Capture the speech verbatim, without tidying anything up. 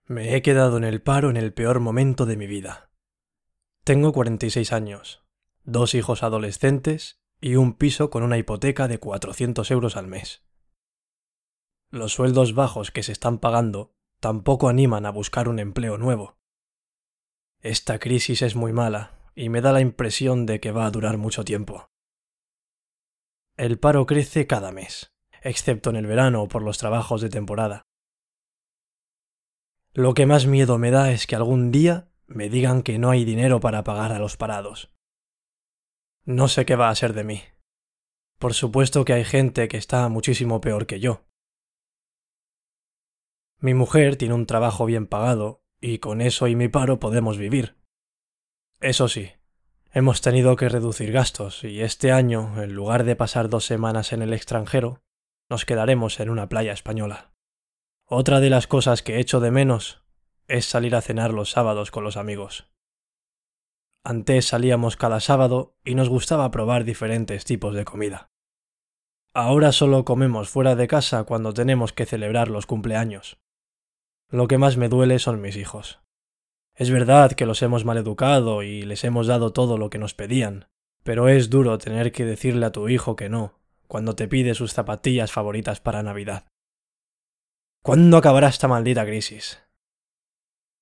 Me he quedado en el paro en el peor momento de mi vida. Tengo cuarenta y seis años, dos hijos adolescentes y un piso con una hipoteca de cuatrocientos euros al mes. Los sueldos bajos que se están pagando tampoco animan a buscar un empleo nuevo. Esta crisis es muy mala y me da la impresión de que va a durar mucho tiempo. El paro crece cada mes, excepto en el verano o por los trabajos de temporada. Lo que más miedo me da es que algún día me digan que no hay dinero para pagar a los parados. No sé qué va a ser de mí. Por supuesto que hay gente que está muchísimo peor que yo. Mi mujer tiene un trabajo bien pagado y con eso y mi paro podemos vivir. Eso sí, hemos tenido que reducir gastos y este año, en lugar de pasar dos semanas en el extranjero, nos quedaremos en una playa española. Otra de las cosas que echo de menos es salir a cenar los sábados con los amigos. Antes salíamos cada sábado y nos gustaba probar diferentes tipos de comida. Ahora solo comemos fuera de casa cuando tenemos que celebrar los cumpleaños. Lo que más me duele son mis hijos. Es verdad que los hemos maleducado y les hemos dado todo lo que nos pedían, pero es duro tener que decirle a tu hijo que no, cuando te pide sus zapatillas favoritas para Navidad. ¿Cuándo acabará esta maldita crisis?